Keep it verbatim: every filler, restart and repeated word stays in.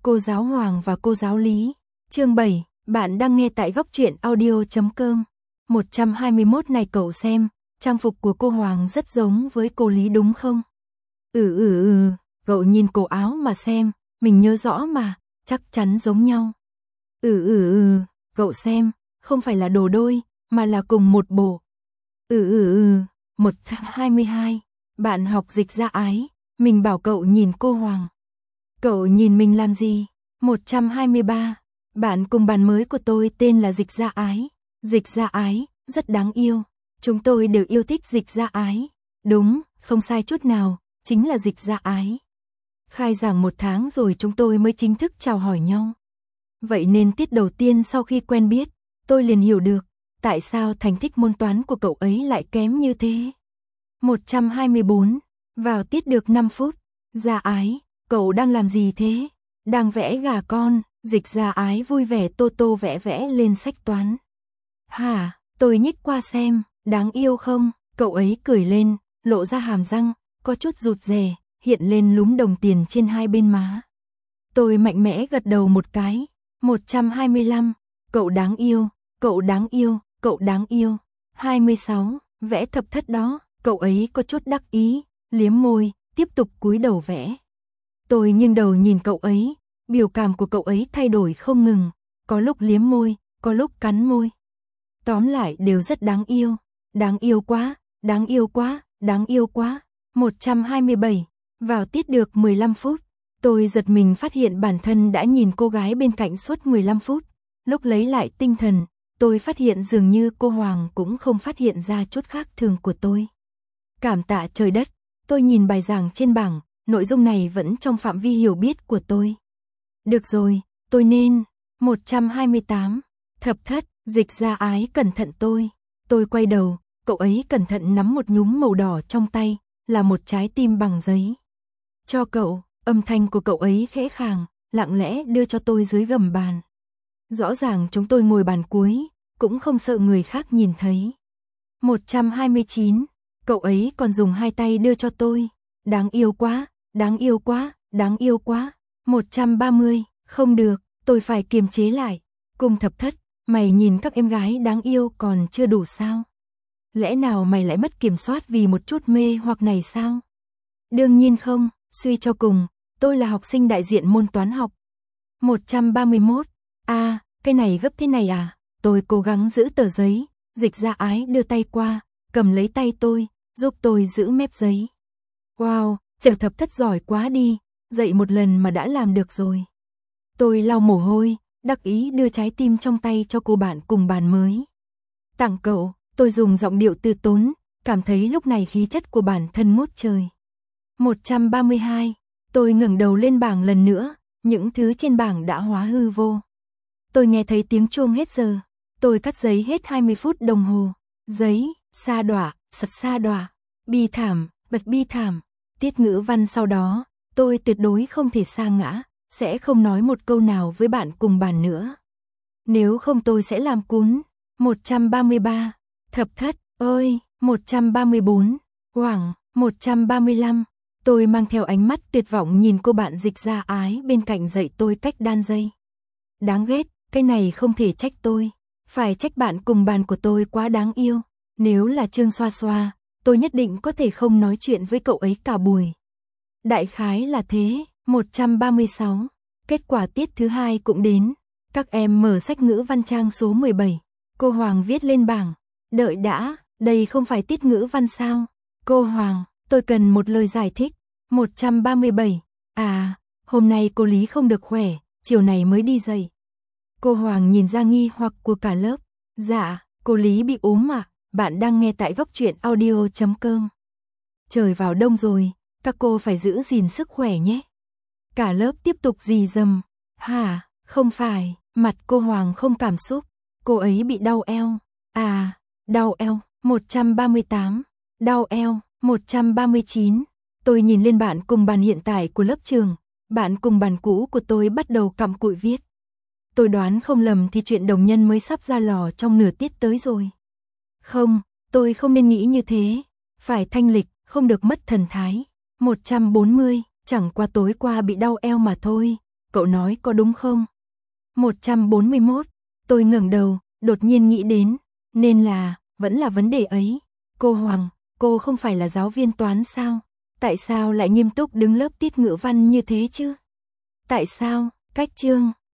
Cô giáo Hoàng và cô giáo Lý. Chương bảy, bạn đang nghe tại góc truyện audio chấm com. một trăm hai mươi mốt này cậu xem, trang phục của cô Hoàng rất giống với cô Lý đúng không? Ừ ừ ừ, cậu nhìn cổ áo mà xem, mình nhớ rõ mà, chắc chắn giống nhau. Ừ ừ ừ, cậu xem, không phải là đồ đôi, mà là cùng một bộ. Ừ ừ ừ, một trăm hai mươi hai, bạn học dịch ra ái, mình bảo cậu nhìn cô Hoàng. Cậu nhìn mình làm gì? một trăm hai mươi ba, bạn cùng bàn mới của tôi tên là Dịch Gia Ái. Dịch Gia Ái, rất đáng yêu. Chúng tôi đều yêu thích Dịch Gia Ái. Đúng, không sai chút nào, chính là Dịch Gia Ái. Khai giảng một tháng rồi chúng tôi mới chính thức chào hỏi nhau. Vậy nên tiết đầu tiên sau khi quen biết, tôi liền hiểu được, tại sao thành tích môn toán của cậu ấy lại kém như thế. một trăm hai mươi bốn, vào tiết được năm phút, Gia Ái, cậu đang làm gì thế? Đang vẽ gà con. Dịch Gia Ái vui vẻ tô tô vẽ vẽ lên sách toán. Hả, tôi nhích qua xem, đáng yêu không? Cậu ấy cười lên, lộ ra hàm răng, có chút rụt rè, hiện lên lúm đồng tiền trên hai bên má. Tôi mạnh mẽ gật đầu một cái. một trăm hai mươi lăm, cậu đáng yêu, cậu đáng yêu, cậu đáng yêu. hai mươi sáu, vẽ thập thất đó, cậu ấy có chút đắc ý, liếm môi, tiếp tục cúi đầu vẽ. Tôi nghiêng đầu nhìn cậu ấy, biểu cảm của cậu ấy thay đổi không ngừng, có lúc liếm môi, có lúc cắn môi. Tóm lại đều rất đáng yêu, đáng yêu quá, đáng yêu quá, đáng yêu quá. một trăm hai mươi bảy, vào tiết được mười lăm phút, tôi giật mình phát hiện bản thân đã nhìn cô gái bên cạnh suốt mười lăm phút. Lúc lấy lại tinh thần, tôi phát hiện dường như cô Hoàng cũng không phát hiện ra chút khác thường của tôi. Cảm tạ trời đất, tôi nhìn bài giảng trên bảng, nội dung này vẫn trong phạm vi hiểu biết của tôi. Được rồi, tôi nên. một trăm hai mươi tám, thập thất, Dịch Gia Ái cẩn thận tôi. Tôi quay đầu, cậu ấy cẩn thận nắm một nhúm màu đỏ trong tay, là một trái tim bằng giấy. Cho cậu, âm thanh của cậu ấy khẽ khàng, lặng lẽ đưa cho tôi dưới gầm bàn. Rõ ràng chúng tôi ngồi bàn cuối, cũng không sợ người khác nhìn thấy. một trăm hai mươi chín, cậu ấy còn dùng hai tay đưa cho tôi. Đáng yêu quá, đáng yêu quá, đáng yêu quá. một trăm ba mươi, không được, tôi phải kiềm chế lại. Cung thập thất, mày nhìn các em gái đáng yêu còn chưa đủ sao? Lẽ nào mày lại mất kiểm soát vì một chút mê hoặc này sao? Đương nhiên không, suy cho cùng, tôi là học sinh đại diện môn toán học. một trăm ba mươi mốt, à, cái này gấp thế này à? Tôi cố gắng giữ tờ giấy, Dịch Gia Ái đưa tay qua, cầm lấy tay tôi, giúp tôi giữ mép giấy. Wow, tiểu thập thất giỏi quá đi, dạy một lần mà đã làm được rồi. Tôi lau mồ hôi, đắc ý đưa trái tim trong tay cho cô bạn cùng bàn mới. Tặng cậu, tôi dùng giọng điệu từ tốn, cảm thấy lúc này khí chất của bản thân ngút trời. một trăm ba mươi hai, tôi ngẩng đầu lên bảng lần nữa, những thứ trên bảng đã hóa hư vô. Tôi nghe thấy tiếng chuông hết giờ, tôi cắt giấy hết hai mươi phút đồng hồ. Giấy, sa đọa, sật sa đọa, bi thảm, bật bi thảm. Tiết ngữ văn sau đó, tôi tuyệt đối không thể sa ngã, sẽ không nói một câu nào với bạn cùng bàn nữa. Nếu không tôi sẽ làm cún. một trăm ba mươi ba, thập thất, ơi, một trăm ba mươi bốn, Hoàng, một trăm ba mươi lăm. Tôi mang theo ánh mắt tuyệt vọng nhìn cô bạn Dịch Gia Ái bên cạnh dạy tôi cách đan dây. Đáng ghét, cái này không thể trách tôi, phải trách bạn cùng bàn của tôi quá đáng yêu. Nếu là Trương Xoa Xoa, tôi nhất định có thể không nói chuyện với cậu ấy cả buổi. Đại khái là thế. một trăm ba mươi sáu, kết quả tiết thứ hai cũng đến. Các em mở sách ngữ văn trang số mười bảy. Cô Hoàng viết lên bảng. Đợi đã, đây không phải tiết ngữ văn sao? Cô Hoàng, tôi cần một lời giải thích. một trăm ba mươi bảy, à, hôm nay cô Lý không được khỏe, chiều này mới đi dạy. Cô Hoàng nhìn ra nghi hoặc của cả lớp. Dạ, cô Lý bị ốm à? Bạn đang nghe tại góc truyện audio chấm com. Trời vào đông rồi, các cô phải giữ gìn sức khỏe nhé. Cả lớp tiếp tục rì rầm. Hả, không phải, mặt cô Hoàng không cảm xúc. Cô ấy bị đau eo. À, đau eo. một trăm ba mươi tám, đau eo. một trăm ba mươi chín. Tôi nhìn lên bạn cùng bàn hiện tại của lớp trường. Bạn cùng bàn cũ của tôi bắt đầu cặm cụi viết. Tôi đoán không lầm thì chuyện đồng nhân mới sắp ra lò trong nửa tiết tới rồi. Không, tôi không nên nghĩ như thế. Phải thanh lịch, không được mất thần thái. một trăm bốn mươi, chẳng qua tối qua bị đau eo mà thôi. cậu nói có đúng không? một trăm bốn mươi mốt, tôi ngẩng đầu, đột nhiên nghĩ đến, nên là, vẫn là vấn đề ấy. Cô Hoàng, cô không phải là giáo viên toán sao? Tại sao lại nghiêm túc đứng lớp tiết ngữ văn như thế chứ? Tại sao, cách chương